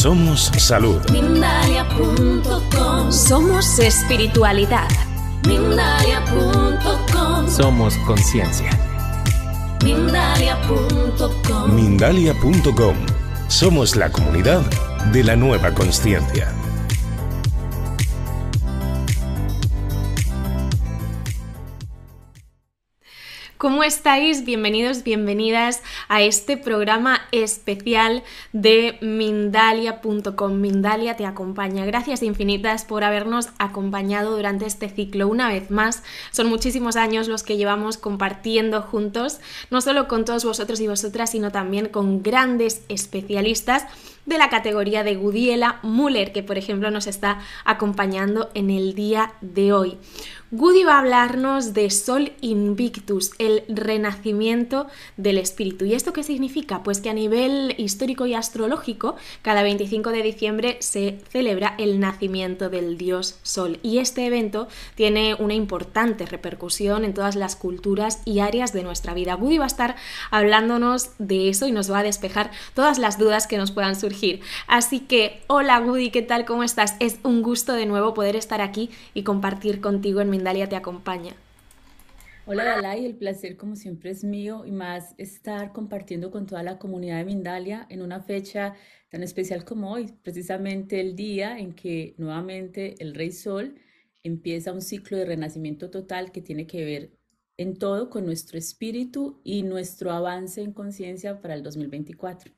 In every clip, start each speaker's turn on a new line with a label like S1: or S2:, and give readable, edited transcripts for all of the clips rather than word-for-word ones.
S1: Somos salud.
S2: Mindalia.com.
S3: Somos espiritualidad.
S2: Mindalia.com.
S4: Somos conciencia.
S2: Mindalia.com.
S1: Mindalia.com. Somos la comunidad de la nueva consciencia.
S3: ¿Cómo estáis? Bienvenidos, bienvenidas a este programa especial de Mindalia.com. Mindalia te acompaña. Gracias infinitas por habernos acompañado durante este ciclo. Una vez más, son muchísimos años los que llevamos compartiendo juntos, no solo con todos vosotros y vosotras, sino también con grandes especialistas de la categoría de Gudiela Müller, que por ejemplo nos está acompañando en el día de hoy. Gudi va a hablarnos de Sol Invictus, el renacimiento del espíritu. ¿Y esto qué significa? Pues que a nivel histórico y astrológico, cada 25 de diciembre se celebra el nacimiento del dios Sol. Y este evento tiene una importante repercusión en todas las culturas y áreas de nuestra vida. Gudi va a estar hablándonos de eso y nos va a despejar todas las dudas que nos puedan surgir. Así que, hola Gudi, ¿qué tal? ¿Cómo estás? Es un gusto de nuevo poder estar aquí y compartir contigo en Mindalia te acompaña.
S5: Hola Dalai, el placer como siempre es mío y más estar compartiendo con toda la comunidad de Mindalia en una fecha tan especial como hoy, precisamente el día en que nuevamente el Rey Sol empieza un ciclo de renacimiento total que tiene que ver en todo con nuestro espíritu y nuestro avance en conciencia para el 2024.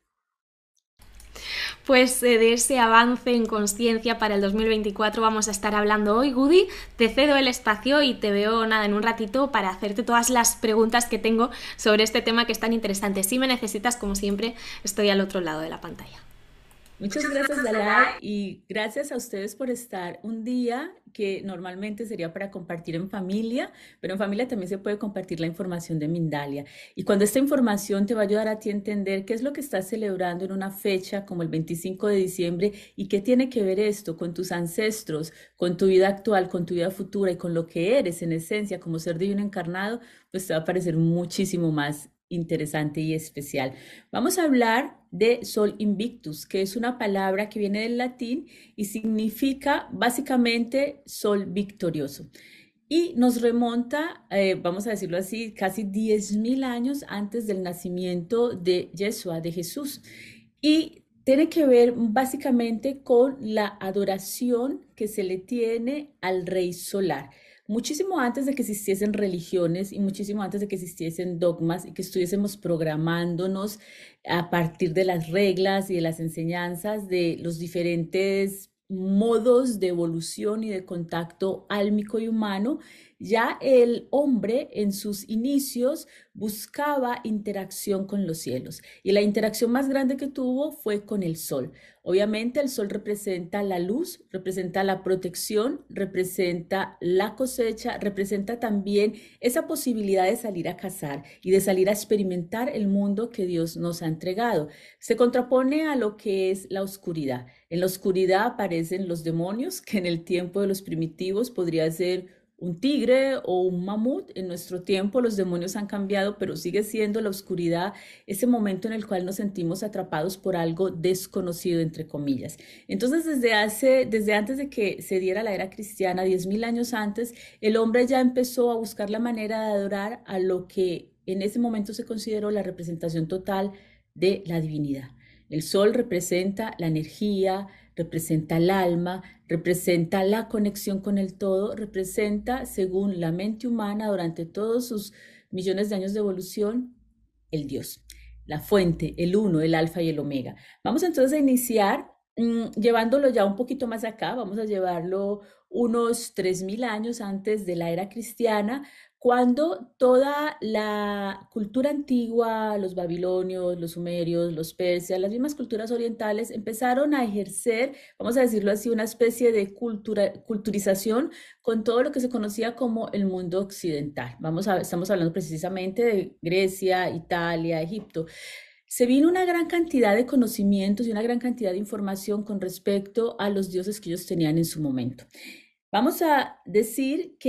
S3: Pues de ese avance en conciencia para el 2024 vamos a estar hablando hoy. Gudi, te cedo el espacio y te veo en un ratito para hacerte todas las preguntas que tengo sobre este tema que es tan interesante. Si me necesitas, como siempre, estoy al otro lado de la pantalla.
S5: Muchas gracias, Dalai, y gracias a ustedes por estar un día que normalmente sería para compartir en familia, pero en familia también se puede compartir la información de Mindalia. Y cuando esta información te va a ayudar a ti a entender qué es lo que estás celebrando en una fecha como el 25 de diciembre y qué tiene que ver esto con tus ancestros, con tu vida actual, con tu vida futura y con lo que eres en esencia como ser divino encarnado, pues te va a parecer muchísimo más interesante y especial. Vamos a hablar de Sol Invictus, que es una palabra que viene del latín y significa básicamente sol victorioso. Y nos remonta, vamos a decirlo así, casi 10.000 años antes del nacimiento de Yeshua, de Jesús. Y tiene que ver básicamente con la adoración que se le tiene al Rey Solar. Muchísimo antes de que existiesen religiones y muchísimo antes de que existiesen dogmas y que estuviésemos programándonos a partir de las reglas y de las enseñanzas de los diferentes modos de evolución y de contacto álmico y humano, ya el hombre en sus inicios buscaba interacción con los cielos y la interacción más grande que tuvo fue con el sol. Obviamente el sol representa la luz, representa la protección, representa la cosecha, representa también esa posibilidad de salir a cazar y de salir a experimentar el mundo que Dios nos ha entregado. Se contrapone a lo que es la oscuridad. En la oscuridad aparecen los demonios, que en el tiempo de los primitivos podría ser un tigre o un mamut. En nuestro tiempo los demonios han cambiado, pero sigue siendo la oscuridad ese momento en el cual nos sentimos atrapados por algo desconocido, entre comillas. Entonces, desde antes de que se diera la era cristiana, 10.000 años antes, el hombre ya empezó a buscar la manera de adorar a lo que en ese momento se consideró la representación total de la divinidad. El sol representa la energía, representa el alma, representa la conexión con el todo, representa, según la mente humana, durante todos sus millones de años de evolución, el Dios, la fuente, el uno, el alfa y el omega. Vamos entonces a iniciar llevándolo ya un poquito más acá, vamos a llevarlo unos 3.000 años antes de la era cristiana, cuando toda la cultura antigua, los babilonios, los sumerios, los persas, las mismas culturas orientales empezaron a ejercer, vamos a decirlo así, una especie de culturización con todo lo que se conocía como el mundo occidental. Estamos hablando precisamente de Grecia, Italia, Egipto. Se vino una gran cantidad de conocimientos y una gran cantidad de información con respecto a los dioses que ellos tenían en su momento. Vamos a decir que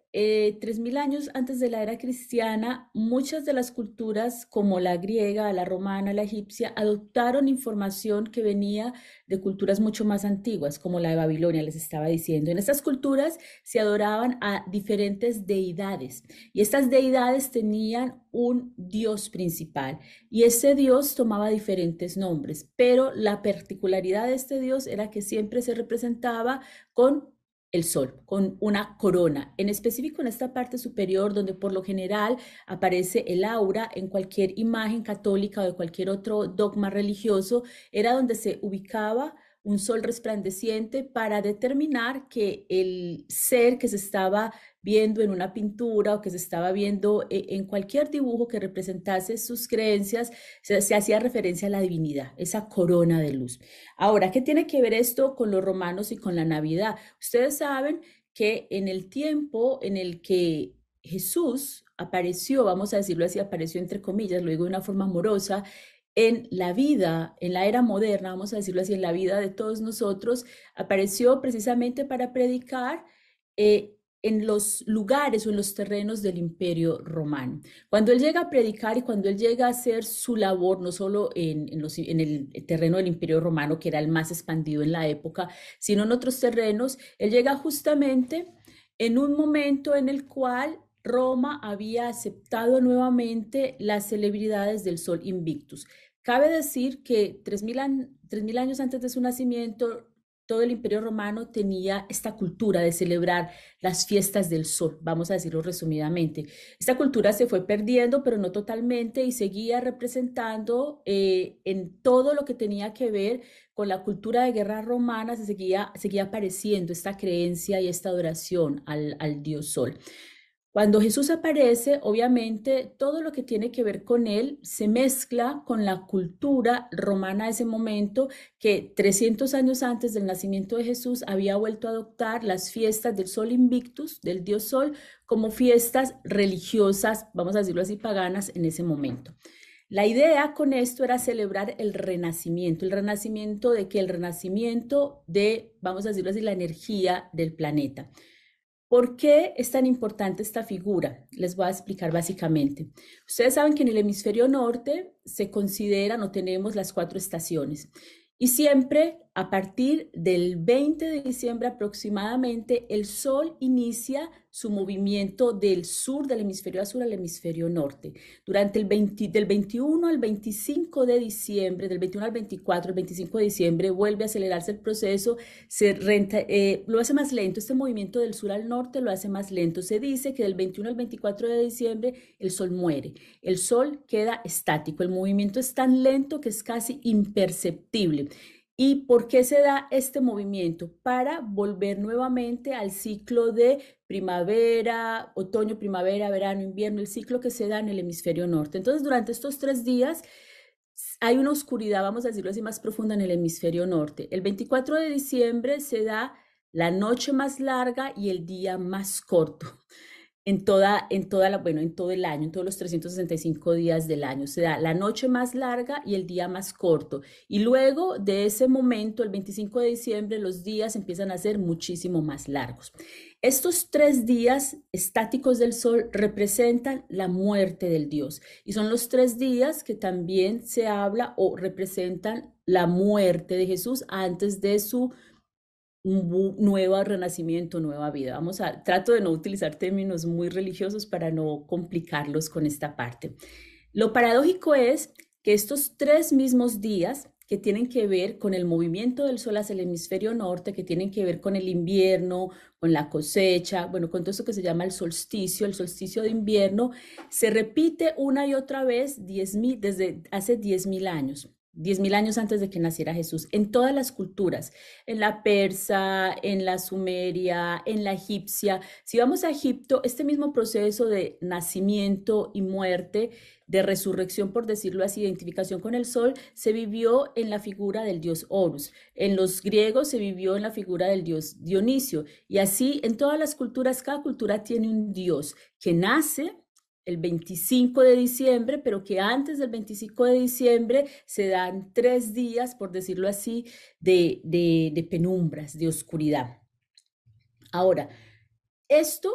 S5: 3000 años antes de la era cristiana, muchas de las culturas como la griega, la romana, la egipcia, adoptaron información que venía de culturas mucho más antiguas, como la de Babilonia, les estaba diciendo. En estas culturas se adoraban a diferentes deidades y estas deidades tenían un dios principal y ese dios tomaba diferentes nombres, pero la particularidad de este dios era que siempre se representaba con el sol, con una corona, en específico en esta parte superior donde por lo general aparece el aura en cualquier imagen católica o de cualquier otro dogma religioso, era donde se ubicaba un sol resplandeciente para determinar que el ser que se estaba viendo en una pintura o que se estaba viendo en cualquier dibujo que representase sus creencias, se hacía referencia a la divinidad, esa corona de luz. Ahora, ¿qué tiene que ver esto con los romanos y con la Navidad? Ustedes saben que en el tiempo en el que Jesús apareció, vamos a decirlo así, apareció entre comillas, lo digo de una forma amorosa, en la vida, en la era moderna, vamos a decirlo así, en la vida de todos nosotros, apareció precisamente para predicar en los lugares o en los terrenos del Imperio Romano. Cuando él llega a predicar y cuando él llega a hacer su labor, no solo en el terreno del Imperio Romano, que era el más expandido en la época, sino en otros terrenos, él llega justamente en un momento en el cual Roma había aceptado nuevamente las celebridades del Sol Invictus. Cabe decir que 3000 años antes de su nacimiento, todo el Imperio Romano tenía esta cultura de celebrar las fiestas del sol, vamos a decirlo resumidamente. Esta cultura se fue perdiendo, pero no totalmente, y seguía representando en todo lo que tenía que ver con la cultura de guerra romana, seguía apareciendo esta creencia y esta adoración al dios sol. Cuando Jesús aparece, obviamente todo lo que tiene que ver con él se mezcla con la cultura romana de ese momento, que 300 años antes del nacimiento de Jesús había vuelto a adoptar las fiestas del Sol Invictus, del dios Sol, como fiestas religiosas, vamos a decirlo así, paganas en ese momento. La idea con esto era celebrar el renacimiento de que el renacimiento de, vamos a decirlo así, la energía del planeta. ¿Por qué es tan importante esta figura? Les voy a explicar básicamente. Ustedes saben que en el hemisferio norte se consideran o tenemos las 4 estaciones y siempre a partir del 20 de diciembre aproximadamente el sol inicia su movimiento del sur del hemisferio sur al hemisferio norte. Durante del 21 al 25 de diciembre, del 21 al 24, el 25 de diciembre vuelve a acelerarse el proceso, lo hace más lento, este movimiento del sur al norte lo hace más lento. Se dice que del 21 al 24 de diciembre el sol muere, el sol queda estático, el movimiento es tan lento que es casi imperceptible. ¿Y por qué se da este movimiento? Para volver nuevamente al ciclo de primavera, otoño, primavera, verano, invierno, el ciclo que se da en el hemisferio norte. Entonces, durante estos 3 días hay una oscuridad, vamos a decirlo así, más profunda en el hemisferio norte. El 24 de diciembre se da la noche más larga y el día más corto. En todo el año, en todos los 365 días del año. Se da la noche más larga y el día más corto. Y luego de ese momento, el 25 de diciembre, los días empiezan a ser muchísimo más largos. Estos 3 días estáticos del sol representan la muerte del dios. Y son los 3 días que también se habla o representan la muerte de Jesús antes de su nuevo renacimiento, nueva vida. Trato de no utilizar términos muy religiosos para no complicarlos con esta parte. Lo paradójico es que estos 3 mismos días que tienen que ver con el movimiento del sol hacia el hemisferio norte, que tienen que ver con el invierno, con la cosecha, bueno, con todo eso que se llama el solsticio de invierno, se repite una y otra vez desde hace 10.000 años. 10.000 años antes de que naciera Jesús, en todas las culturas, en la persa, en la sumeria, en la egipcia. Si vamos a Egipto, este mismo proceso de nacimiento y muerte, de resurrección, por decirlo así, identificación con el sol, se vivió en la figura del dios Horus. En los griegos se vivió en la figura del dios Dionisio. Y así, en todas las culturas, cada cultura tiene un dios que nace el 25 de diciembre, pero que antes del 25 de diciembre se dan 3 días, por decirlo así, de penumbras, de oscuridad. Ahora, esto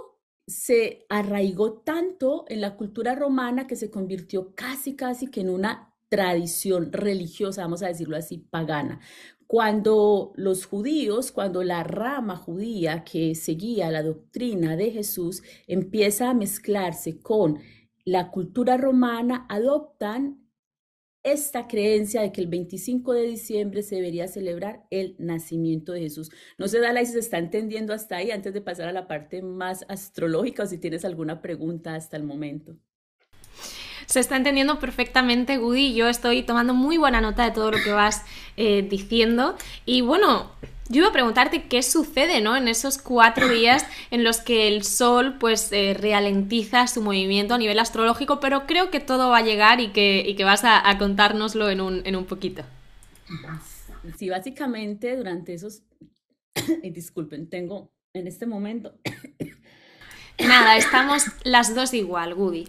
S5: se arraigó tanto en la cultura romana que se convirtió casi que en una tradición religiosa, vamos a decirlo así, pagana. Cuando los judíos, cuando la rama judía que seguía la doctrina de Jesús empieza a mezclarse con la cultura romana, adoptan esta creencia de que el 25 de diciembre se debería celebrar el nacimiento de Jesús. No sé, Dalai, si se está entendiendo hasta ahí, antes de pasar a la parte más astrológica, o si tienes alguna pregunta hasta el momento.
S3: Se está entendiendo perfectamente, Gudi. Yo estoy tomando muy buena nota de todo lo que vas diciendo. Y bueno, yo iba a preguntarte qué sucede, ¿no? En esos 4 días en los que el Sol pues ralentiza su movimiento a nivel astrológico, pero creo que todo va a llegar y que vas a contárnoslo en un poquito.
S5: Sí, básicamente durante esos... disculpen, tengo en este momento...
S3: Nada, estamos las dos igual, Gudi.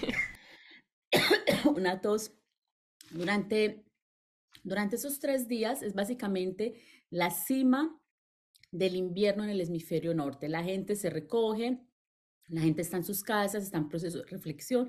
S5: Una tos. Durante esos 3 días es básicamente la cima del invierno en el hemisferio norte. La gente se recoge, la gente está en sus casas, está en proceso de reflexión.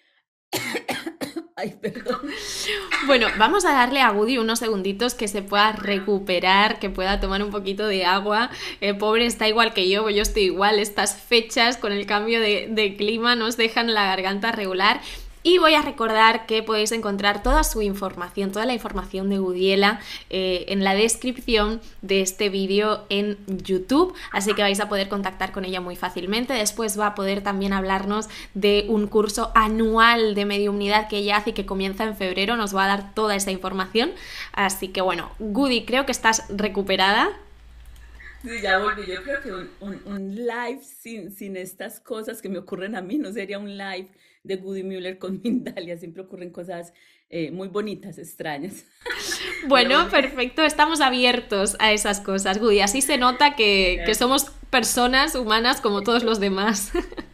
S5: Ay, perdón.
S3: Bueno, vamos a darle a Gudi unos segunditos que se pueda recuperar, que pueda tomar un poquito de agua. El pobre está igual que yo estoy igual. Estas fechas con el cambio de clima nos dejan la garganta regular. Y voy a recordar que podéis encontrar toda su información, toda la información de Gudiela en la descripción de este vídeo en YouTube, así que vais a poder contactar con ella muy fácilmente. Después va a poder también hablarnos de un curso anual de mediumnidad que ella hace y que comienza en febrero, nos va a dar toda esa información. Así que bueno, Gudi, creo que estás recuperada.
S5: Sí, ya volví. Yo creo que un live sin estas cosas que me ocurren a mí no sería un live de Gudi Müller con Mindalia. Siempre ocurren cosas muy bonitas, extrañas.
S3: Bueno, perfecto. Estamos abiertos a esas cosas, Gudi. Así se nota que somos personas humanas como todos los demás.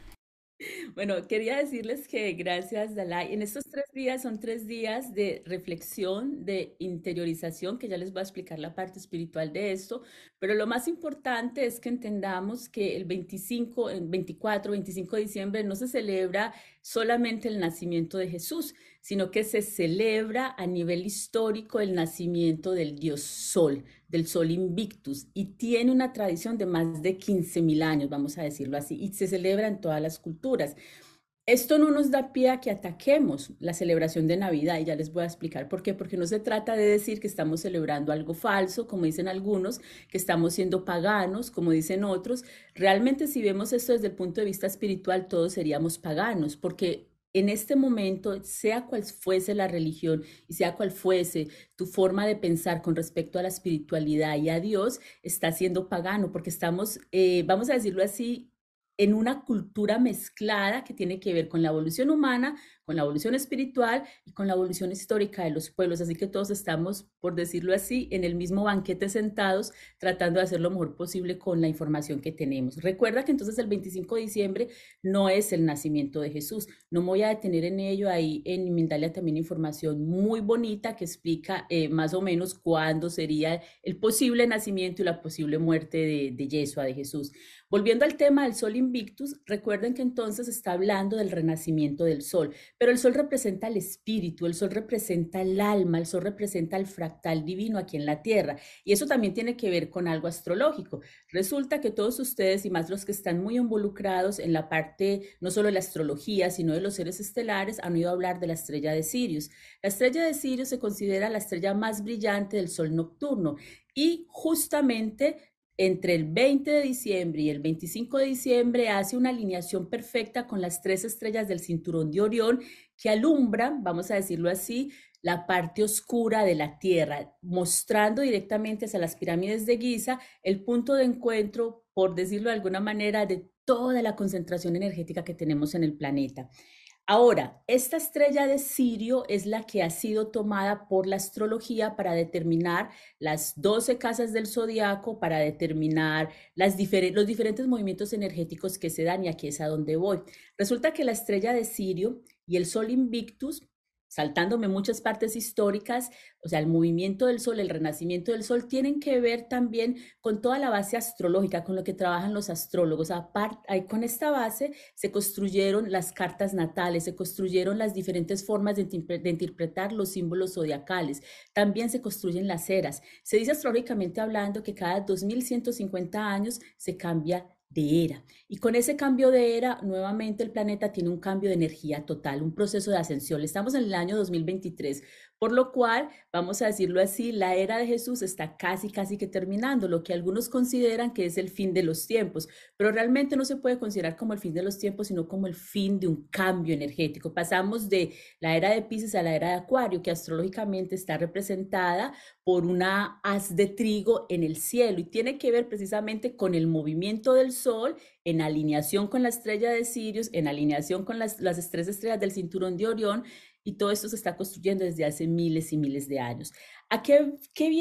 S5: Bueno, quería decirles que gracias, Dalai. En estos 3 días son 3 días de reflexión, de interiorización, que ya les voy a explicar la parte espiritual de esto, pero lo más importante es que entendamos que el 25, el 24, 25 de diciembre no se celebra solamente el nacimiento de Jesús, sino que se celebra a nivel histórico el nacimiento del dios Sol, del Sol Invictus, y tiene una tradición de más de 15.000 años, vamos a decirlo así, y se celebra en todas las culturas. Esto no nos da pie a que ataquemos la celebración de Navidad, y ya les voy a explicar por qué, porque no se trata de decir que estamos celebrando algo falso, como dicen algunos, que estamos siendo paganos, como dicen otros. Realmente, si vemos esto desde el punto de vista espiritual, todos seríamos paganos, porque en este momento, sea cual fuese la religión y sea cual fuese tu forma de pensar con respecto a la espiritualidad y a Dios, está siendo pagano, porque estamos, vamos a decirlo así, en una cultura mezclada que tiene que ver con la evolución humana, con la evolución espiritual y con la evolución histórica de los pueblos. Así que todos estamos, por decirlo así, en el mismo banquete sentados, tratando de hacer lo mejor posible con la información que tenemos. Recuerda que entonces el 25 de diciembre no es el nacimiento de Jesús. No me voy a detener en ello. Ahí en Mindalia también información muy bonita que explica más o menos cuándo sería el posible nacimiento y la posible muerte de Yeshua, de Jesús. Volviendo al tema del Sol Invictus, recuerden que entonces está hablando del renacimiento del Sol, pero el Sol representa el espíritu, el Sol representa el alma, el Sol representa el fractal divino aquí en la Tierra, y eso también tiene que ver con algo astrológico. Resulta que todos ustedes, y más los que están muy involucrados en la parte no solo de la astrología, sino de los seres estelares, han oído hablar de la estrella de Sirius. La estrella de Sirius se considera la estrella más brillante del Sol nocturno, y justamente entre el 20 de diciembre y el 25 de diciembre hace una alineación perfecta con las 3 estrellas del cinturón de Orión que alumbran, vamos a decirlo así, la parte oscura de la Tierra, mostrando directamente hacia las pirámides de Giza el punto de encuentro, por decirlo de alguna manera, de toda la concentración energética que tenemos en el planeta. Ahora, esta estrella de Sirio es la que ha sido tomada por la astrología para determinar las 12 casas del zodiaco, para determinar los diferentes movimientos energéticos que se dan, y aquí es a donde voy. Resulta que la estrella de Sirio y el Sol Invictus saltándome muchas partes históricas, o sea, el movimiento del Sol, el renacimiento del Sol, tienen que ver también con toda la base astrológica, con lo que trabajan los astrólogos. Con esta base se construyeron las cartas natales, se construyeron las diferentes formas de interpretar los símbolos zodiacales. También se construyen las eras. Se dice astrológicamente hablando que cada 2150 años se cambia de era. Y con ese cambio de era, nuevamente el planeta tiene un cambio de energía total, un proceso de ascensión. Estamos en el año 2023, por lo cual, vamos a decirlo así, la era de Jesús está casi que terminando, lo que algunos consideran que es el fin de los tiempos, pero realmente no se puede considerar como el fin de los tiempos, sino como el fin de un cambio energético. Pasamos de la era de Piscis a la era de Acuario, que astrológicamente está representada por una haz de trigo en el cielo y tiene que ver precisamente con el movimiento del Sol en alineación con la estrella de Sirius, en alineación con las tres estrellas del cinturón de Orión, y todo esto se está construyendo desde hace miles y miles de años. ¿A qué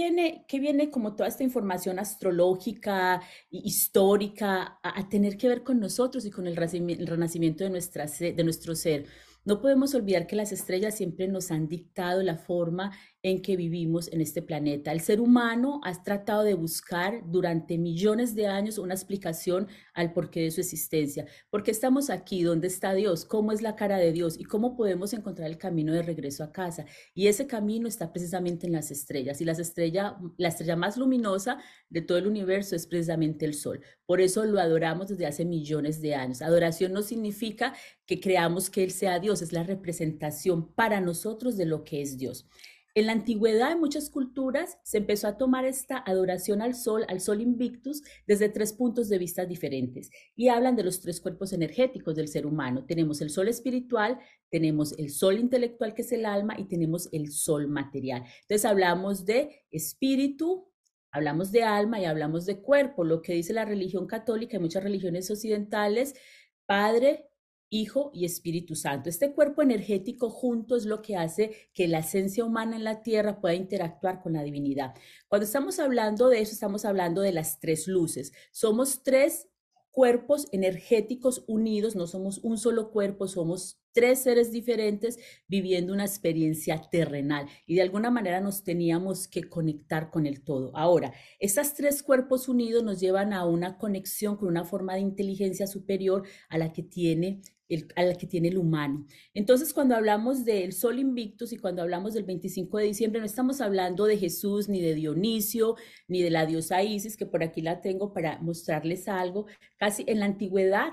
S5: viene como toda esta información astrológica e histórica a tener que ver con nosotros y con el renacimiento de nuestro ser? No podemos olvidar que las estrellas siempre nos han dictado la forma en que vivimos en este planeta. El ser humano ha tratado de buscar durante millones de años una explicación al porqué de su existencia. ¿Por qué estamos aquí? ¿Dónde está Dios? ¿Cómo es la cara de Dios? ¿Y cómo podemos encontrar el camino de regreso a casa? Y ese camino está precisamente en las estrellas. Y la estrella más luminosa de todo el universo es precisamente el Sol. Por eso lo adoramos desde hace millones de años. Adoración no significa que creamos que Él sea Dios, es la representación para nosotros de lo que es Dios. En la antigüedad, en muchas culturas, se empezó a tomar esta adoración al Sol Invictus, desde 3 puntos de vista diferentes. Y hablan de los 3 cuerpos energéticos del ser humano. Tenemos el Sol espiritual, tenemos el Sol intelectual, que es el alma, y tenemos el Sol material. Entonces hablamos de espíritu, hablamos de alma y hablamos de cuerpo. Lo que dice la religión católica y muchas religiones occidentales: Padre, Hijo y Espíritu Santo. Este cuerpo energético junto es lo que hace que la esencia humana en la tierra pueda interactuar con la divinidad. Cuando estamos hablando de eso, estamos hablando de las 3 luces. Somos 3 cuerpos energéticos unidos, no somos un solo cuerpo, somos 3 seres diferentes viviendo una experiencia terrenal, y de alguna manera nos teníamos que conectar con el todo. Ahora, estos 3 cuerpos unidos nos llevan a una conexión con una forma de inteligencia superior a la que tiene el humano. Entonces, cuando hablamos del Sol Invictus y cuando hablamos del 25 de diciembre, no estamos hablando de Jesús, ni de Dionisio, ni de la diosa Isis, que por aquí la tengo para mostrarles algo. Casi en la antigüedad,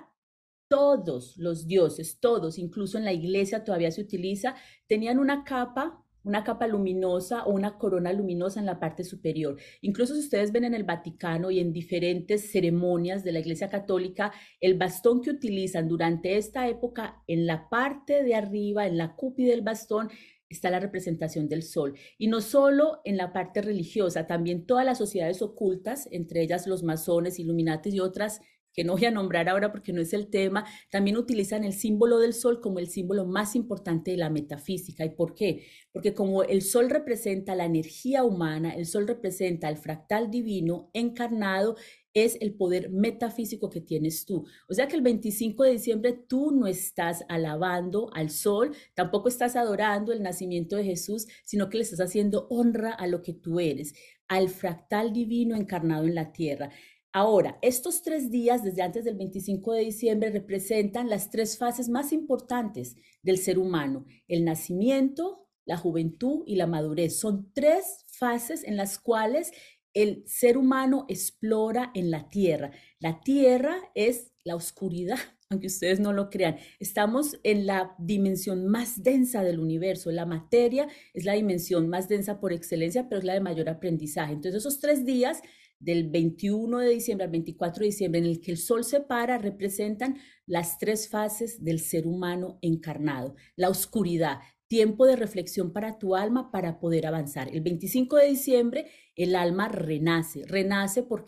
S5: todos los dioses, todos, incluso en la iglesia todavía se utiliza, tenían una capa luminosa o una corona luminosa en la parte superior. Incluso si ustedes ven en el Vaticano y en diferentes ceremonias de la Iglesia Católica, el bastón que utilizan durante esta época, en la parte de arriba, en la cúpula del bastón, está la representación del Sol. Y no solo en la parte religiosa, también todas las sociedades ocultas, entre ellas los masones, Illuminatis y otras, que no voy a nombrar ahora porque no es el tema, también utilizan el símbolo del Sol como el símbolo más importante de la metafísica. ¿Y por qué? Porque como el Sol representa la energía humana, el Sol representa el fractal divino encarnado, es el poder metafísico que tienes tú. O sea que el 25 de diciembre tú no estás alabando al Sol, tampoco estás adorando el nacimiento de Jesús, sino que le estás haciendo honra a lo que tú eres, al fractal divino encarnado en la tierra. Ahora, estos 3 días, desde antes del 25 de diciembre, representan las 3 fases más importantes del ser humano: el nacimiento, la juventud y la madurez. Son 3 fases en las cuales el ser humano explora en la tierra. La tierra es la oscuridad, aunque ustedes no lo crean. Estamos en la dimensión más densa del universo. La materia es la dimensión más densa por excelencia, pero es la de mayor aprendizaje. Entonces, esos 3 días, del 21 de diciembre al 24 de diciembre, en el que el Sol se para, representan las 3 fases del ser humano encarnado. La oscuridad, tiempo de reflexión para tu alma para poder avanzar. El 25 de diciembre el alma renace. ¿Renace por qué?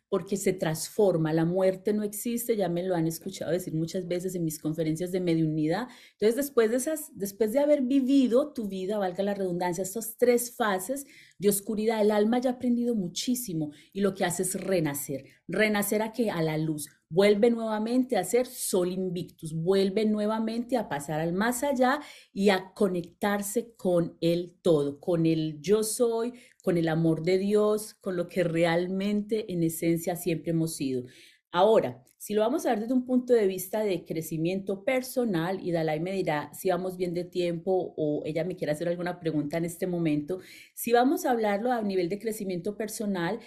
S5: porque se transforma, la muerte no existe, ya me lo han escuchado decir muchas veces en mis conferencias de mediunidad. Entonces, después de haber vivido tu vida, valga la redundancia, estas 3 fases de oscuridad, el alma ya ha aprendido muchísimo y lo que hace es renacer. ¿Renacer a qué? A la luz. Vuelve nuevamente a ser Sol Invictus, vuelve nuevamente a pasar al más allá y a conectarse con el todo, con el yo soy, con el amor de Dios, con lo que realmente en esencia siempre hemos sido. Ahora, si lo vamos a ver desde un punto de vista de crecimiento personal, y Dalai me dirá si vamos bien de tiempo o ella me quiere hacer alguna pregunta en este momento, si vamos a hablarlo a nivel de crecimiento personal,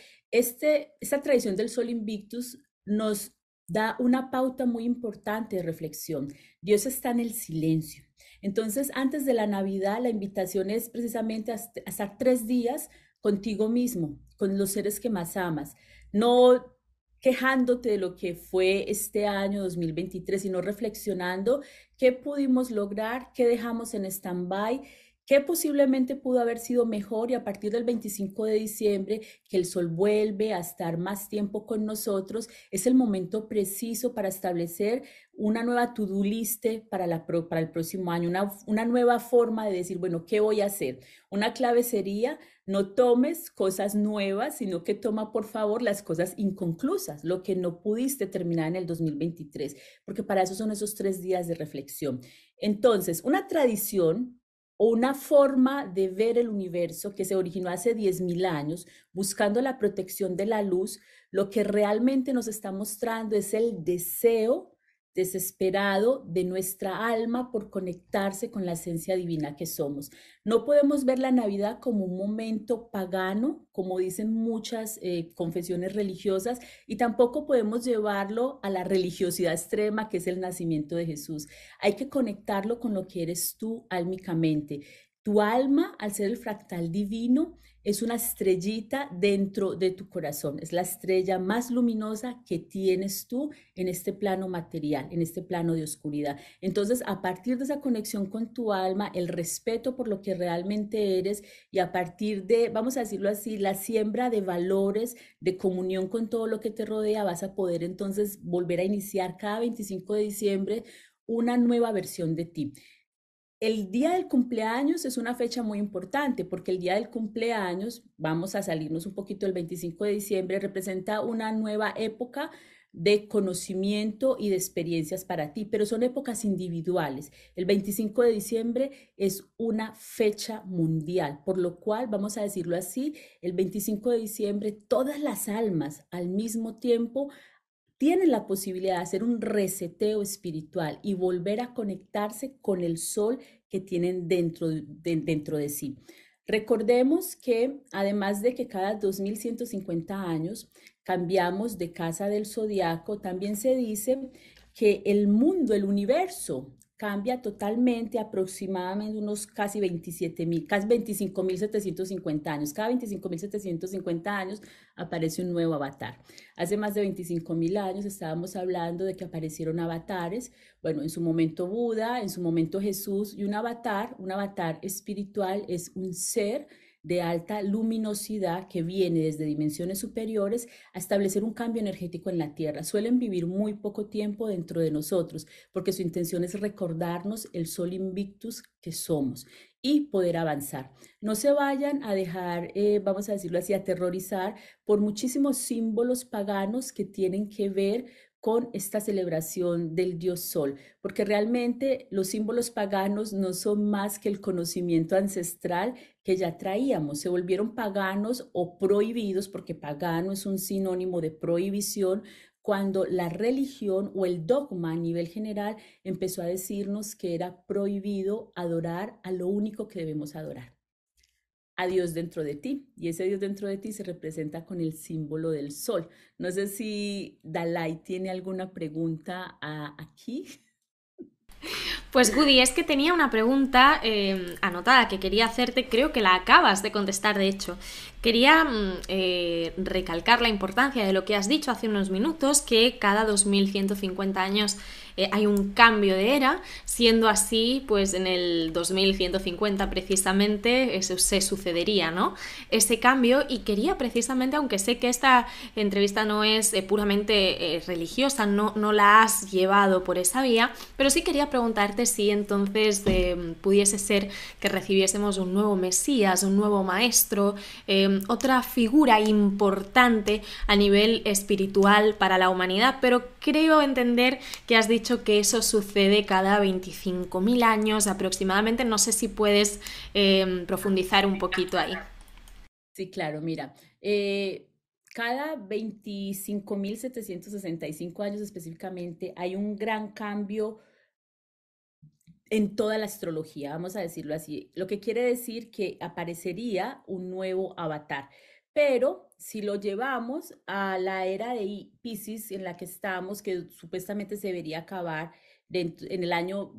S5: esta tradición del Sol Invictus nos da una pauta muy importante de reflexión. Dios está en el silencio. Entonces, antes de la Navidad, la invitación es precisamente a estar 3 días contigo mismo, con los seres que más amas. No quejándote de lo que fue este año 2023, sino reflexionando qué pudimos lograr, qué dejamos en stand-by, qué posiblemente pudo haber sido mejor, y a partir del 25 de diciembre, que el sol vuelve a estar más tiempo con nosotros, es el momento preciso para establecer una nueva to-do list para el próximo año, una nueva forma de decir, bueno, ¿qué voy a hacer? Una clave sería: no tomes cosas nuevas, sino que toma, por favor, las cosas inconclusas, lo que no pudiste terminar en el 2023, porque para eso son esos 3 días de reflexión. Entonces, una tradición o una forma de ver el universo que se originó hace 10.000 años, buscando la protección de la luz, lo que realmente nos está mostrando es el deseo desesperado de nuestra alma por conectarse con la esencia divina que somos. No podemos ver la Navidad como un momento pagano, como dicen muchas confesiones religiosas, y tampoco podemos llevarlo a la religiosidad extrema, que es el nacimiento de Jesús. Hay que conectarlo con lo que eres tú álmicamente. Tu alma, al ser el fractal divino, es una estrellita dentro de tu corazón. Es la estrella más luminosa que tienes tú en este plano material, en este plano de oscuridad. Entonces, a partir de esa conexión con tu alma, el respeto por lo que realmente eres, y a partir de, vamos a decirlo así, la siembra de valores, de comunión con todo lo que te rodea, vas a poder entonces volver a iniciar cada 25 de diciembre una nueva versión de ti. El día del cumpleaños es una fecha muy importante, porque el día del cumpleaños, vamos a salirnos un poquito del 25 de diciembre, representa una nueva época de conocimiento y de experiencias para ti, pero son épocas individuales. El 25 de diciembre es una fecha mundial, por lo cual, vamos a decirlo así, el 25 de diciembre todas las almas al mismo tiempo tienen la posibilidad de hacer un reseteo espiritual y volver a conectarse con el sol que tienen dentro de sí. Recordemos que además de que cada 2150 años cambiamos de casa del zodiaco, también se dice que el mundo, el universo, cambia totalmente, aproximadamente unos casi 25.750 años. Cada 25.750 años aparece un nuevo avatar. Hace más de 25.000 años estábamos hablando de que aparecieron avatares. Bueno, en su momento Buda, en su momento Jesús, y un avatar espiritual es un ser de alta luminosidad que viene desde dimensiones superiores a establecer un cambio energético en la Tierra. Suelen vivir muy poco tiempo dentro de nosotros, porque su intención es recordarnos el Sol Invictus que somos y poder avanzar. No se vayan a dejar, vamos a decirlo así, aterrorizar por muchísimos símbolos paganos que tienen que ver con esta celebración del dios Sol, porque realmente los símbolos paganos no son más que el conocimiento ancestral que ya traíamos. Se volvieron paganos o prohibidos, porque pagano es un sinónimo de prohibición, cuando la religión o el dogma a nivel general empezó a decirnos que era prohibido adorar a lo único que debemos adorar: a Dios dentro de ti, y ese Dios dentro de ti se representa con el símbolo del sol. No sé si Dalai tiene alguna pregunta aquí.
S3: Pues Gudi, es que tenía una pregunta anotada que quería hacerte, creo que la acabas de contestar de hecho, Quería recalcar la importancia de lo que has dicho hace unos minutos, que cada 2150 años hay un cambio de era, siendo así, pues en el 2150 precisamente eso se sucedería, ¿no? Ese cambio, y quería precisamente, aunque sé que esta entrevista no es puramente religiosa, no la has llevado por esa vía, pero sí quería preguntarte si entonces pudiese ser que recibiésemos un nuevo Mesías, un nuevo maestro, otra figura importante a nivel espiritual para la humanidad, pero creo entender que has dicho que eso sucede cada 25.000 años aproximadamente. No sé si puedes profundizar un poquito ahí.
S5: Sí, claro, mira, cada 25.765 años específicamente hay un gran cambio en toda la astrología, vamos a decirlo así, lo que quiere decir que aparecería un nuevo avatar. Pero si lo llevamos a la era de Piscis en la que estamos, que supuestamente se debería acabar en el año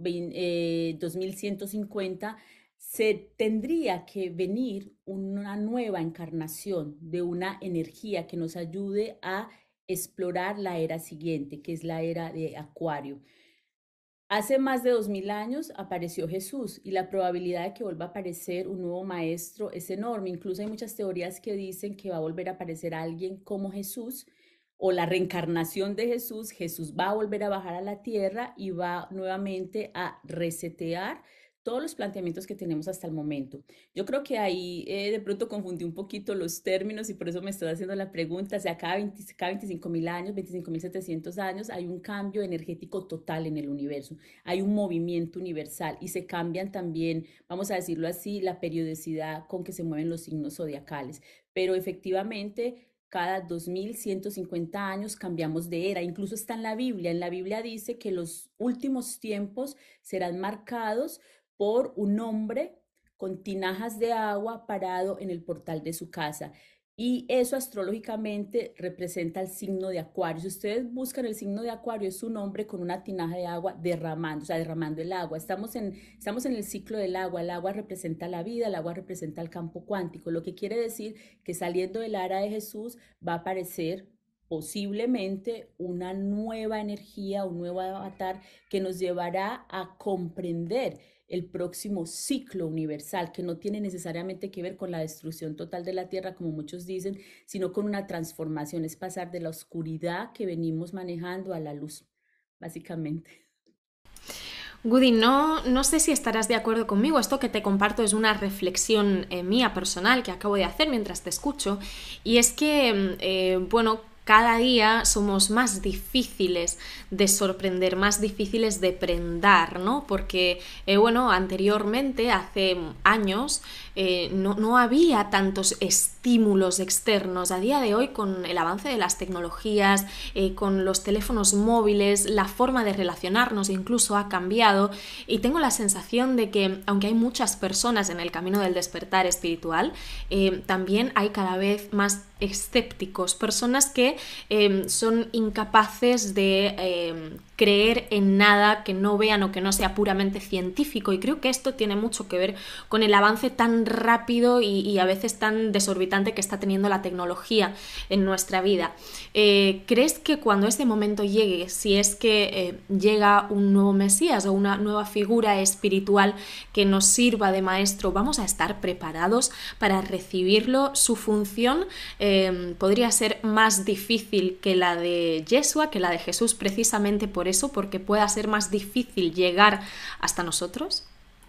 S5: 2150, se tendría que venir una nueva encarnación de una energía que nos ayude a explorar la era siguiente, que es la era de Acuario. Hace más de 2000 años apareció Jesús y la probabilidad de que vuelva a aparecer un nuevo maestro es enorme. Incluso hay muchas teorías que dicen que va a volver a aparecer alguien como Jesús o la reencarnación de Jesús. Jesús va a volver a bajar a la tierra y va nuevamente a resetear todos los planteamientos que tenemos hasta el momento. Yo creo que ahí de pronto confundí un poquito los términos y por eso me estoy haciendo la pregunta. O sea, cada 25.000 años, 25.700 años, hay un cambio energético total en el universo. Hay un movimiento universal y se cambian también, vamos a decirlo así, la periodicidad con que se mueven los signos zodiacales. Pero efectivamente, cada 2150 años cambiamos de era. Incluso está en la Biblia. En la Biblia dice que los últimos tiempos serán marcados por un hombre con tinajas de agua parado en el portal de su casa. Y eso astrológicamente representa el signo de Acuario. Si ustedes buscan el signo de Acuario, es un hombre con una tinaja de agua derramando, o sea, derramando el agua. Estamos en el ciclo del agua. El agua representa la vida, el agua representa el campo cuántico, lo que quiere decir que saliendo de la era de Jesús va a aparecer posiblemente una nueva energía, un nuevo avatar que nos llevará a comprender el próximo ciclo universal, que no tiene necesariamente que ver con la destrucción total de la Tierra, como muchos dicen, sino con una transformación, es pasar de la oscuridad que venimos manejando a la luz, básicamente.
S3: Woody, no sé si estarás de acuerdo conmigo. Esto que te comparto es una reflexión mía personal que acabo de hacer mientras te escucho, y es que, bueno, cada día somos más difíciles de sorprender, más difíciles de prendar, ¿no? Porque, bueno, anteriormente, hace años, no había tantos estímulos externos. A día de hoy, con el avance de las tecnologías, con los teléfonos móviles, la forma de relacionarnos incluso ha cambiado, y tengo la sensación de que, aunque hay muchas personas en el camino del despertar espiritual, también hay cada vez más escépticos, personas que son incapaces de creer en nada que no vean o que no sea puramente científico, y creo que esto tiene mucho que ver con el avance tan rápido y a veces tan desorbitante que está teniendo la tecnología en nuestra vida. ¿Crees que cuando ese momento llegue, si es que llega un nuevo Mesías o una nueva figura espiritual que nos sirva de maestro, vamos a estar preparados para recibirlo? Su función podría ser más difícil que la de Yeshua, que la de Jesús, precisamente por eso, porque pueda ser más difícil llegar hasta nosotros.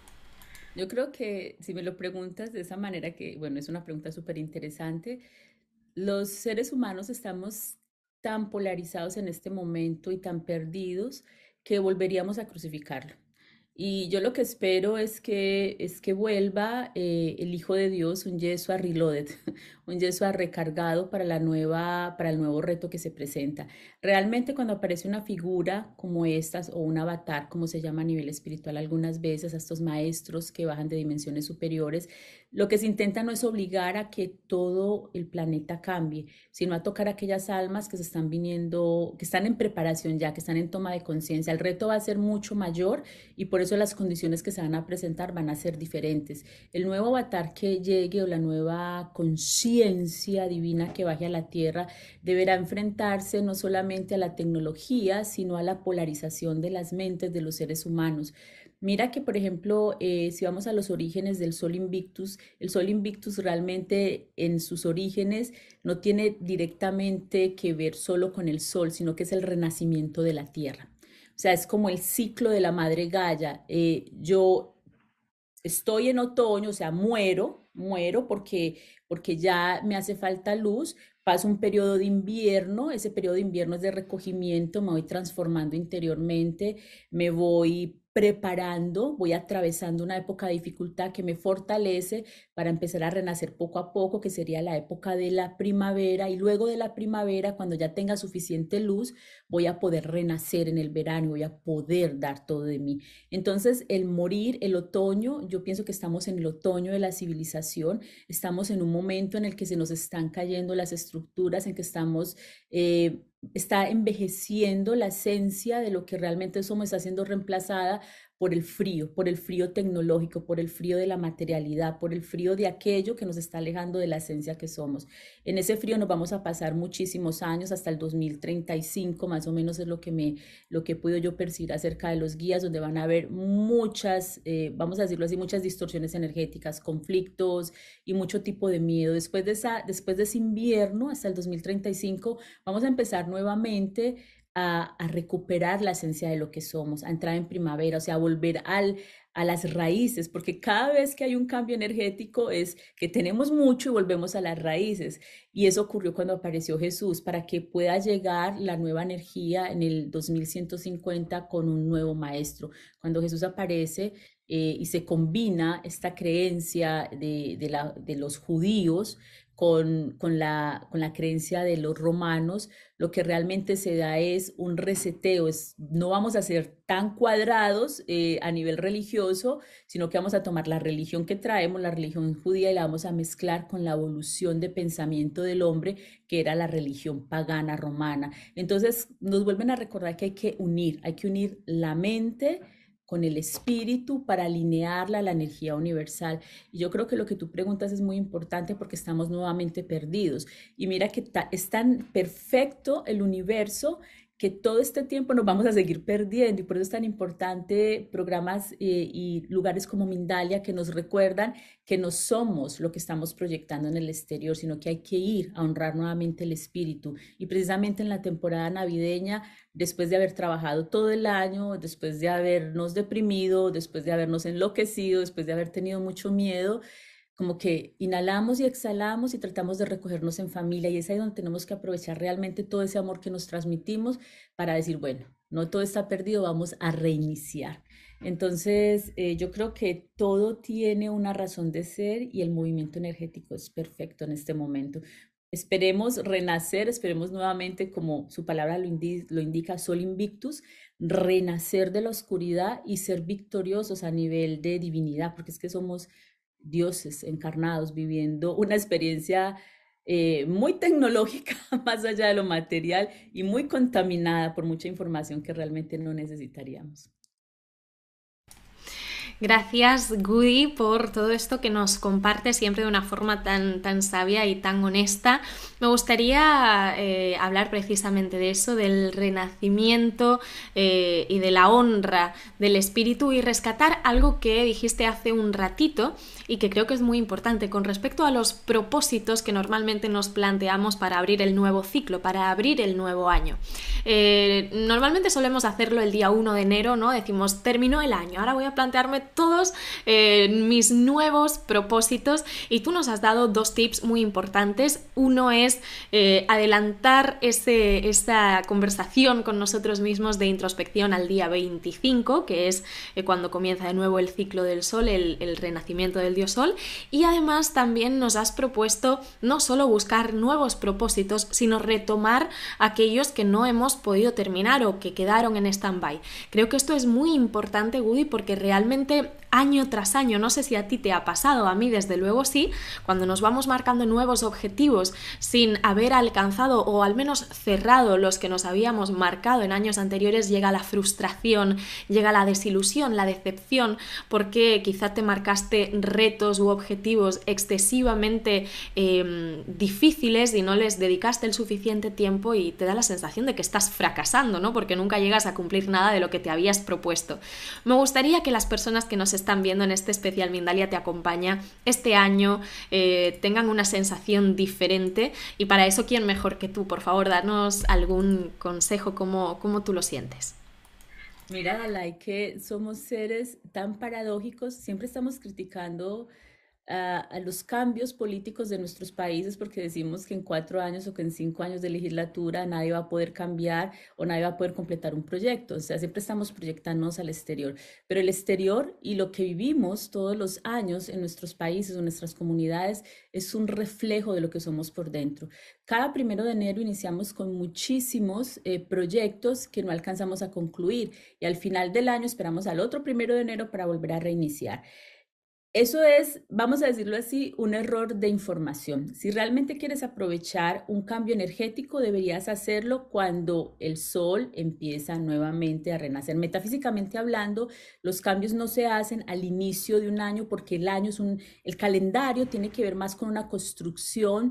S5: Yo creo que si me lo preguntas de esa manera, que bueno, es una pregunta súper interesante, los seres humanos estamos tan polarizados en este momento y tan perdidos que volveríamos a crucificarlo. Y yo lo que espero es que vuelva el Hijo de Dios, un Yeshua Reloaded, un Yeshua recargado para el nuevo reto que se presenta. Realmente cuando aparece una figura como estas o un avatar, como se llama a nivel espiritual algunas veces, a estos maestros que bajan de dimensiones superiores, Lo que se intenta no es obligar a que todo el planeta cambie, sino a tocar aquellas almas que se están viniendo, que están en preparación ya, que están en toma de conciencia. El reto va a ser mucho mayor y por eso las condiciones que se van a presentar van a ser diferentes. El nuevo avatar que llegue o la nueva conciencia divina que baje a la Tierra deberá enfrentarse no solamente a la tecnología, sino a la polarización de las mentes de los seres humanos. Mira que, por ejemplo, si vamos a los orígenes del Sol Invictus, el Sol Invictus realmente en sus orígenes no tiene directamente que ver solo con el Sol, sino que es el renacimiento de la Tierra. O sea, es como el ciclo de la Madre Gaia. Yo estoy en otoño, o sea, muero porque ya me hace falta luz, paso un periodo de invierno, ese periodo de invierno es de recogimiento, me voy transformando interiormente, me voy preparando, voy atravesando una época de dificultad que me fortalece para empezar a renacer poco a poco, que sería la época de la primavera, y luego de la primavera, cuando ya tenga suficiente luz, voy a poder renacer en el verano, voy a poder dar todo de mí. Entonces, el morir, el otoño, yo pienso que estamos en el otoño de la civilización, estamos en un momento en el que se nos están cayendo las estructuras, en que está envejeciendo la esencia de lo que realmente somos, está siendo reemplazada por el frío tecnológico, por el frío de la materialidad, por el frío de aquello que nos está alejando de la esencia que somos. En ese frío nos vamos a pasar muchísimos años, hasta el 2035, más o menos es lo que he podido yo percibir acerca de los guías, donde van a haber muchas, vamos a decirlo así, muchas distorsiones energéticas, conflictos y mucho tipo de miedo. Después de ese invierno, hasta el 2035, vamos a empezar nuevamente a recuperar la esencia de lo que somos, a entrar en primavera, o sea, a volver a las raíces, porque cada vez que hay un cambio energético es que tenemos mucho y volvemos a las raíces. Y eso ocurrió cuando apareció Jesús, para que pueda llegar la nueva energía en el 2150 con un nuevo maestro. Cuando Jesús aparece y se combina esta creencia de los judíos con la creencia de los romanos, lo que realmente se da es un reseteo, no vamos a ser tan cuadrados a nivel religioso, sino que vamos a tomar la religión que traemos, la religión judía, y la vamos a mezclar con la evolución de pensamiento del hombre, que era la religión pagana romana. Entonces nos vuelven a recordar que hay que unir la mente con el espíritu para alinearla a la energía universal. Y yo creo que lo que tú preguntas es muy importante, porque estamos nuevamente perdidos. Y mira que es tan perfecto el universo que todo este tiempo nos vamos a seguir perdiendo, y por eso es tan importante programas y lugares como Mindalia, que nos recuerdan que no somos lo que estamos proyectando en el exterior, sino que hay que ir a honrar nuevamente el espíritu. Y precisamente en la temporada navideña, después de haber trabajado todo el año, después de habernos deprimido, después de habernos enloquecido, después de haber tenido mucho miedo, como que inhalamos y exhalamos y tratamos de recogernos en familia, y es ahí donde tenemos que aprovechar realmente todo ese amor que nos transmitimos para decir, bueno, no todo está perdido, vamos a reiniciar. Entonces, yo creo que todo tiene una razón de ser, y el movimiento energético es perfecto en este momento. Esperemos renacer, esperemos nuevamente, como su palabra lo indica, Sol Invictus, renacer de la oscuridad y ser victoriosos a nivel de divinidad, porque es que somos dioses encarnados viviendo una experiencia muy tecnológica, más allá de lo material, y muy contaminada por mucha información que realmente no necesitaríamos.
S3: Gracias, Gudi, por todo esto que nos comparte siempre de una forma tan sabia y tan honesta. Me gustaría hablar precisamente de eso, del renacimiento y de la honra del espíritu, y rescatar algo que dijiste hace un ratito y que creo que es muy importante con respecto a los propósitos que normalmente nos planteamos para abrir el nuevo ciclo, para abrir el nuevo año. Normalmente solemos hacerlo el día 1 de enero, ¿no? Decimos, terminó el año, ahora voy a plantearme todos mis nuevos propósitos, y tú nos has dado 2 tips muy importantes. Uno es adelantar esa conversación con nosotros mismos de introspección al día 25, que es cuando comienza de nuevo el ciclo del sol, el renacimiento del dios sol, y además también nos has propuesto no solo buscar nuevos propósitos, sino retomar aquellos que no hemos podido terminar o que quedaron en stand-by. Creo que esto es muy importante, Gudi, porque realmente que año tras año, no sé si a ti te ha pasado, a mí desde luego sí, cuando nos vamos marcando nuevos objetivos sin haber alcanzado o al menos cerrado los que nos habíamos marcado en años anteriores, llega la frustración, llega la desilusión, la decepción, porque quizá te marcaste retos u objetivos excesivamente difíciles y no les dedicaste el suficiente tiempo y te da la sensación de que estás fracasando, ¿no? Porque nunca llegas a cumplir nada de lo que te habías propuesto. Me gustaría que las personas que nos están viendo en este especial Mindalia te acompaña este año tengan una sensación diferente, y para eso, ¿quién mejor que tú? Por favor, danos algún consejo, cómo tú lo sientes.
S5: Mira, Dalai, que somos seres tan paradójicos, siempre estamos criticando a los cambios políticos de nuestros países porque decimos que en 4 años o que en 5 años de legislatura nadie va a poder cambiar o nadie va a poder completar un proyecto. O sea, siempre estamos proyectándonos al exterior. Pero el exterior y lo que vivimos todos los años en nuestros países o nuestras comunidades es un reflejo de lo que somos por dentro. Cada 1 de enero iniciamos con muchísimos proyectos que no alcanzamos a concluir y al final del año esperamos al otro 1 de enero para volver a reiniciar. Eso es, vamos a decirlo así, un error de información. Si realmente quieres aprovechar un cambio energético, deberías hacerlo cuando el sol empieza nuevamente a renacer. Metafísicamente hablando, los cambios no se hacen al inicio de un año porque el año el calendario tiene que ver más con una construcción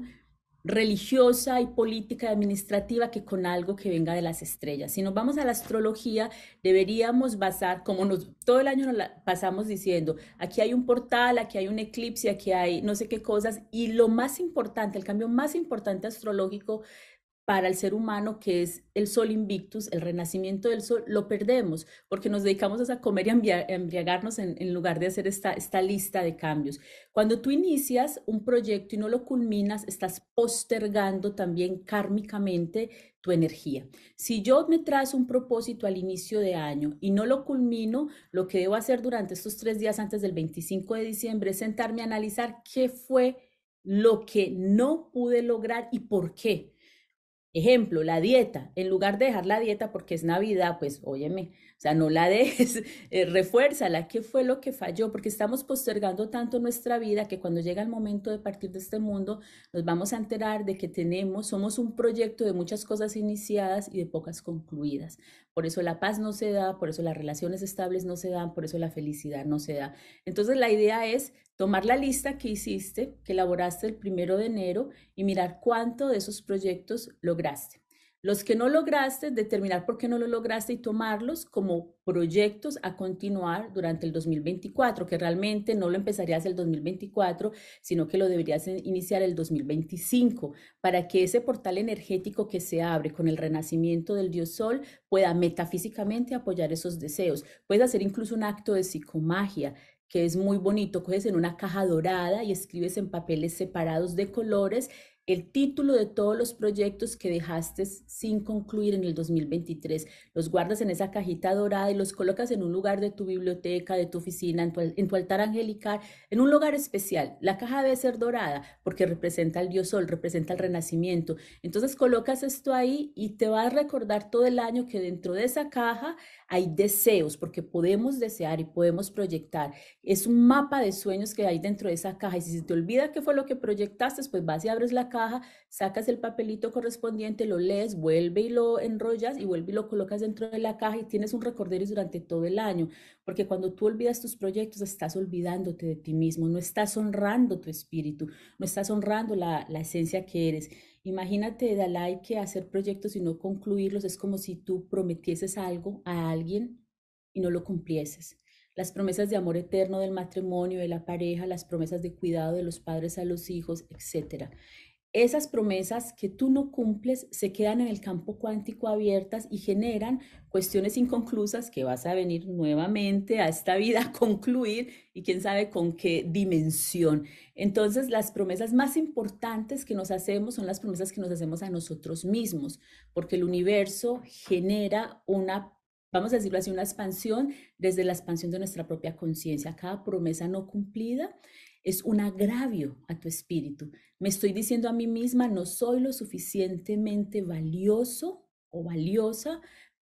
S5: religiosa y política y administrativa que con algo que venga de las estrellas. Si nos vamos a la astrología, deberíamos basar, todo el año nos la pasamos diciendo, aquí hay un portal, aquí hay un eclipse, aquí hay no sé qué cosas, y lo más importante, el cambio más importante astrológico para el ser humano, que es el sol invictus, el renacimiento del sol, lo perdemos porque nos dedicamos a comer y a embriagarnos en lugar de hacer esta lista de cambios. Cuando tú inicias un proyecto y no lo culminas, estás postergando también kármicamente tu energía. Si yo me trazo un propósito al inicio de año y no lo culmino, lo que debo hacer durante estos 3 días antes del 25 de diciembre es sentarme a analizar qué fue lo que no pude lograr y por qué. Ejemplo, la dieta. En lugar de dejar la dieta porque es Navidad, pues óyeme, o sea, no la dejes, refuérzala. ¿Qué fue lo que falló? Porque estamos postergando tanto nuestra vida que cuando llega el momento de partir de este mundo, nos vamos a enterar de que somos un proyecto de muchas cosas iniciadas y de pocas concluidas. Por eso la paz no se da, por eso las relaciones estables no se dan, por eso la felicidad no se da. Entonces la idea es tomar la lista que hiciste, que elaboraste el 1 de enero y mirar cuánto de esos proyectos lograste. Los que no lograste, determinar por qué no lo lograste y tomarlos como proyectos a continuar durante el 2024, que realmente no lo empezarías el 2024, sino que lo deberías iniciar el 2025, para que ese portal energético que se abre con el renacimiento del dios Sol pueda metafísicamente apoyar esos deseos. Puedes hacer incluso un acto de psicomagia, que es muy bonito. Coges en una caja dorada y escribes en papeles separados de colores el título de todos los proyectos que dejaste sin concluir en el 2023. Los guardas en esa cajita dorada y los colocas en un lugar de tu biblioteca, de tu oficina, en tu altar angelical, en un lugar especial. La caja debe ser dorada porque representa al dios Sol, representa el renacimiento. Entonces colocas esto ahí y te va a recordar todo el año que dentro de esa caja hay deseos, porque podemos desear y podemos proyectar. Es un mapa de sueños que hay dentro de esa caja, y si se te olvida qué fue lo que proyectaste, pues vas y abres la caja, sacas el papelito correspondiente, lo lees, vuelve y lo enrollas y vuelve y lo colocas dentro de la caja y tienes un recorderis durante todo el año, porque cuando tú olvidas tus proyectos estás olvidándote de ti mismo, no estás honrando tu espíritu, no estás honrando la esencia que eres. Imagínate, Dalai, que hacer proyectos y no concluirlos es como si tú prometieses algo a alguien y no lo cumplieses. Las promesas de amor eterno del matrimonio, de la pareja, las promesas de cuidado de los padres a los hijos, etcétera. Esas promesas que tú no cumples se quedan en el campo cuántico abiertas y generan cuestiones inconclusas que vas a venir nuevamente a esta vida a concluir, y quién sabe con qué dimensión. Entonces, las promesas más importantes que nos hacemos son las promesas que nos hacemos a nosotros mismos, porque el universo genera vamos a decirlo así, una expansión desde la expansión de nuestra propia conciencia. Cada promesa no cumplida es un agravio a tu espíritu. Me estoy diciendo a mí misma, no soy lo suficientemente valioso o valiosa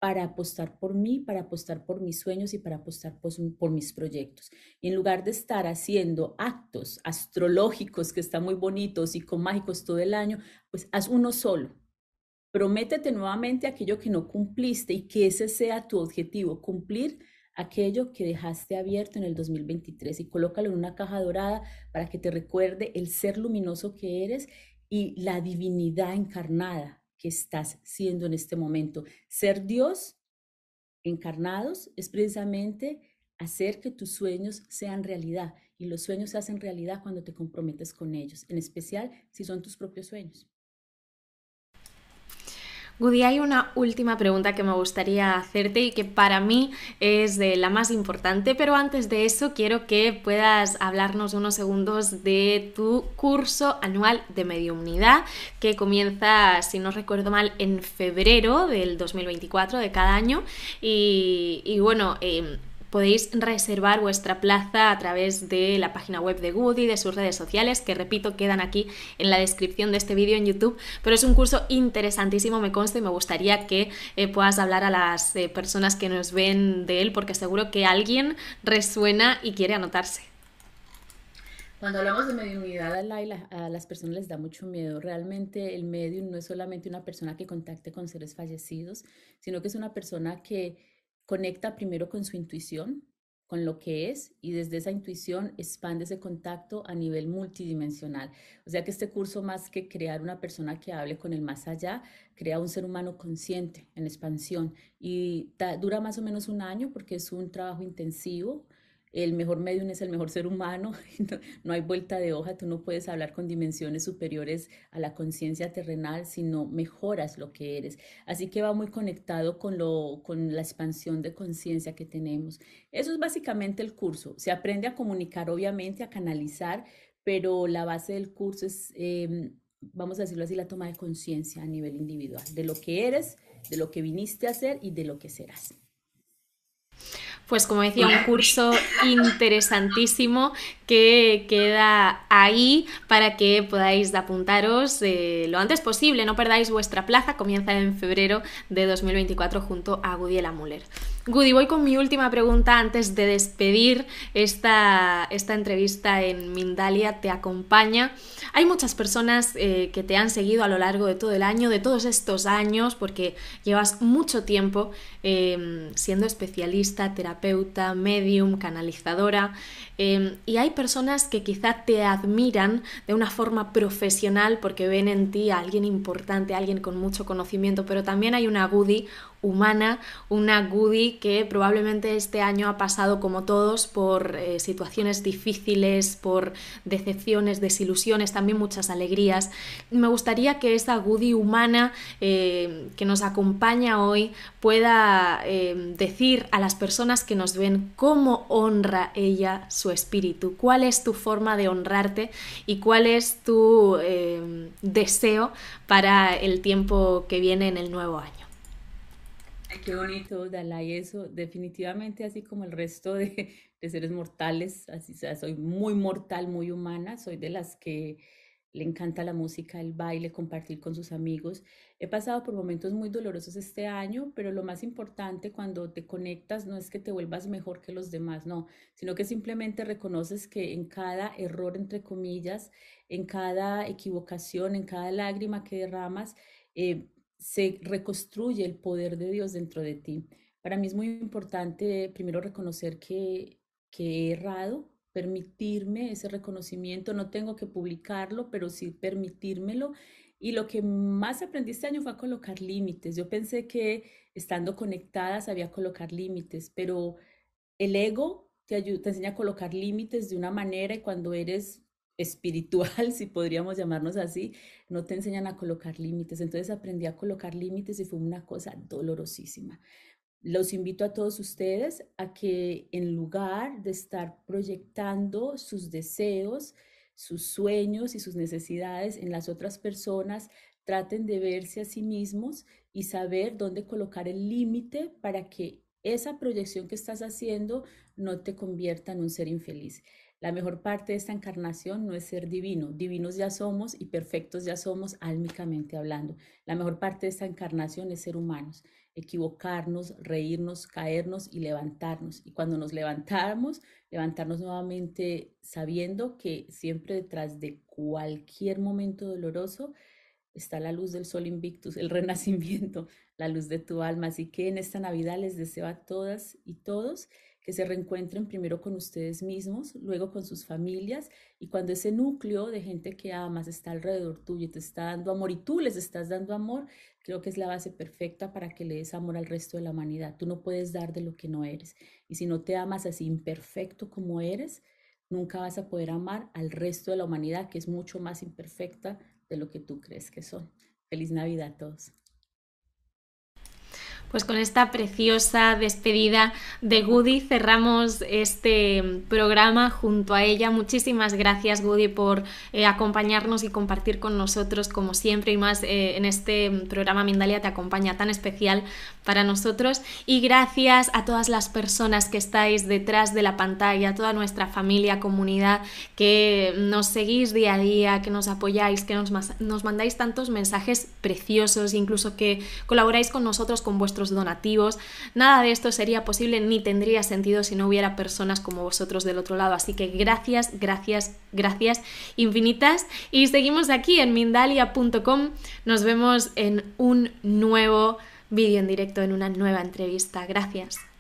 S5: para apostar por mí, para apostar por mis sueños y para apostar por mis proyectos. Y en lugar de estar haciendo actos astrológicos que están muy bonitos y con mágicos todo el año, pues haz uno solo. Prométete nuevamente aquello que no cumpliste y que ese sea tu objetivo, cumplir aquello que dejaste abierto en el 2023 y colócalo en una caja dorada para que te recuerde el ser luminoso que eres y la divinidad encarnada que estás siendo en este momento. Ser Dios encarnados es precisamente hacer que tus sueños sean realidad y los sueños se hacen realidad cuando te comprometes con ellos, en especial si son tus propios sueños.
S3: Gudi, hay una última pregunta que me gustaría hacerte y que para mí es la más importante, pero antes de eso quiero que puedas hablarnos unos segundos de tu curso anual de mediumnidad que comienza, si no recuerdo mal, en febrero del 2024 de cada año y bueno... podéis reservar vuestra plaza a través de la página web de Gudi, de sus redes sociales, que repito, quedan aquí en la descripción de este vídeo en YouTube, pero es un curso interesantísimo, me consta, y me gustaría que puedas hablar a las personas que nos ven de él, porque seguro que alguien resuena y quiere anotarse.
S5: Cuando hablamos de mediunidad, a las personas les da mucho miedo. Realmente el medium no es solamente una persona que contacte con seres fallecidos, sino que es una persona que conecta primero con su intuición, con lo que es, y desde esa intuición expande ese contacto a nivel multidimensional. O sea que este curso, más que crear una persona que hable con el más allá, crea un ser humano consciente en expansión y dura más o menos un año porque es un trabajo intensivo. El mejor medium es el mejor ser humano, no, no hay vuelta de hoja, tú no puedes hablar con dimensiones superiores a la conciencia terrenal si no mejoras lo que eres. Así que va muy conectado con la expansión de conciencia que tenemos. Eso es básicamente el curso. Se aprende a comunicar, obviamente, a canalizar, pero la base del curso es, vamos a decirlo así, la toma de conciencia a nivel individual, de lo que eres, de lo que viniste a hacer y de lo que serás.
S3: Pues como decía, un curso interesantísimo que queda ahí para que podáis apuntaros lo antes posible. No perdáis vuestra plaza, comienza en febrero de 2024 junto a Gudiela Müller. Gudi, voy con mi última pregunta antes de despedir esta entrevista en Mindalia Te Acompaña. Hay muchas personas que te han seguido a lo largo de todo el año, de todos estos años, porque llevas mucho tiempo siendo especialista, terapeuta, medium, canalizadora, y hay personas que quizá te admiran de una forma profesional porque ven en ti a alguien importante, a alguien con mucho conocimiento, pero también hay una Gudi humana, una Gudi que probablemente este año ha pasado como todos por situaciones difíciles, por decepciones, desilusiones, también muchas alegrías. Me gustaría que esa Gudi humana que nos acompaña hoy pueda decir a las personas que nos ven cómo honra ella su espíritu, cuál es tu forma de honrarte y cuál es tu deseo para el tiempo que viene en el nuevo año.
S5: Qué bonito, Dalai, eso definitivamente, así como el resto de seres mortales, así, o sea, soy muy mortal, muy humana, soy de las que le encanta la música, el baile, compartir con sus amigos. He pasado por momentos muy dolorosos este año, pero lo más importante cuando te conectas no es que te vuelvas mejor que los demás, no, sino que simplemente reconoces que en cada error, entre comillas, en cada equivocación, en cada lágrima que derramas, se reconstruye el poder de Dios dentro de ti. Para mí es muy importante primero reconocer que he errado, permitirme ese reconocimiento, no tengo que publicarlo, pero sí permitírmelo. Y lo que más aprendí este año fue a colocar límites. Yo pensé que estando conectada sabía colocar límites, pero el ego te enseña a colocar límites de una manera y cuando eres espiritual, si podríamos llamarnos así, no te enseñan a colocar límites. Entonces aprendí a colocar límites y fue una cosa dolorosísima. Los invito a todos ustedes a que en lugar de estar proyectando sus deseos, sus sueños y sus necesidades en las otras personas, traten de verse a sí mismos y saber dónde colocar el límite para que esa proyección que estás haciendo no te convierta en un ser infeliz. La mejor parte de esta encarnación no es ser divino. Divinos ya somos y perfectos ya somos álmicamente hablando. La mejor parte de esta encarnación es ser humanos, equivocarnos, reírnos, caernos y levantarnos. Y cuando nos levantamos, levantarnos nuevamente sabiendo que siempre detrás de cualquier momento doloroso está la luz del sol invictus, el renacimiento, la luz de tu alma. Así que en esta Navidad les deseo a todas y todos que se reencuentren primero con ustedes mismos, luego con sus familias, y cuando ese núcleo de gente que amas está alrededor tuyo y te está dando amor y tú les estás dando amor, creo que es la base perfecta para que le des amor al resto de la humanidad. Tú no puedes dar de lo que no eres, y si no te amas así imperfecto como eres, nunca vas a poder amar al resto de la humanidad, que es mucho más imperfecta de lo que tú crees que son. Feliz Navidad a todos.
S3: Pues con esta preciosa despedida de Gudi cerramos este programa junto a ella. Muchísimas gracias, Gudi, por acompañarnos y compartir con nosotros como siempre, y más en este programa Mindalia te acompaña, tan especial para nosotros. Y gracias a todas las personas que estáis detrás de la pantalla, a toda nuestra familia, comunidad, que nos seguís día a día, que nos apoyáis, que nos mandáis tantos mensajes preciosos, incluso que colaboráis con nosotros con vuestros donativos. Nada de esto sería posible ni tendría sentido si no hubiera personas como vosotros del otro lado, así que gracias, gracias, gracias infinitas, y seguimos aquí en Mindalia.com. Nos vemos en un nuevo vídeo en directo, en una nueva entrevista. Gracias.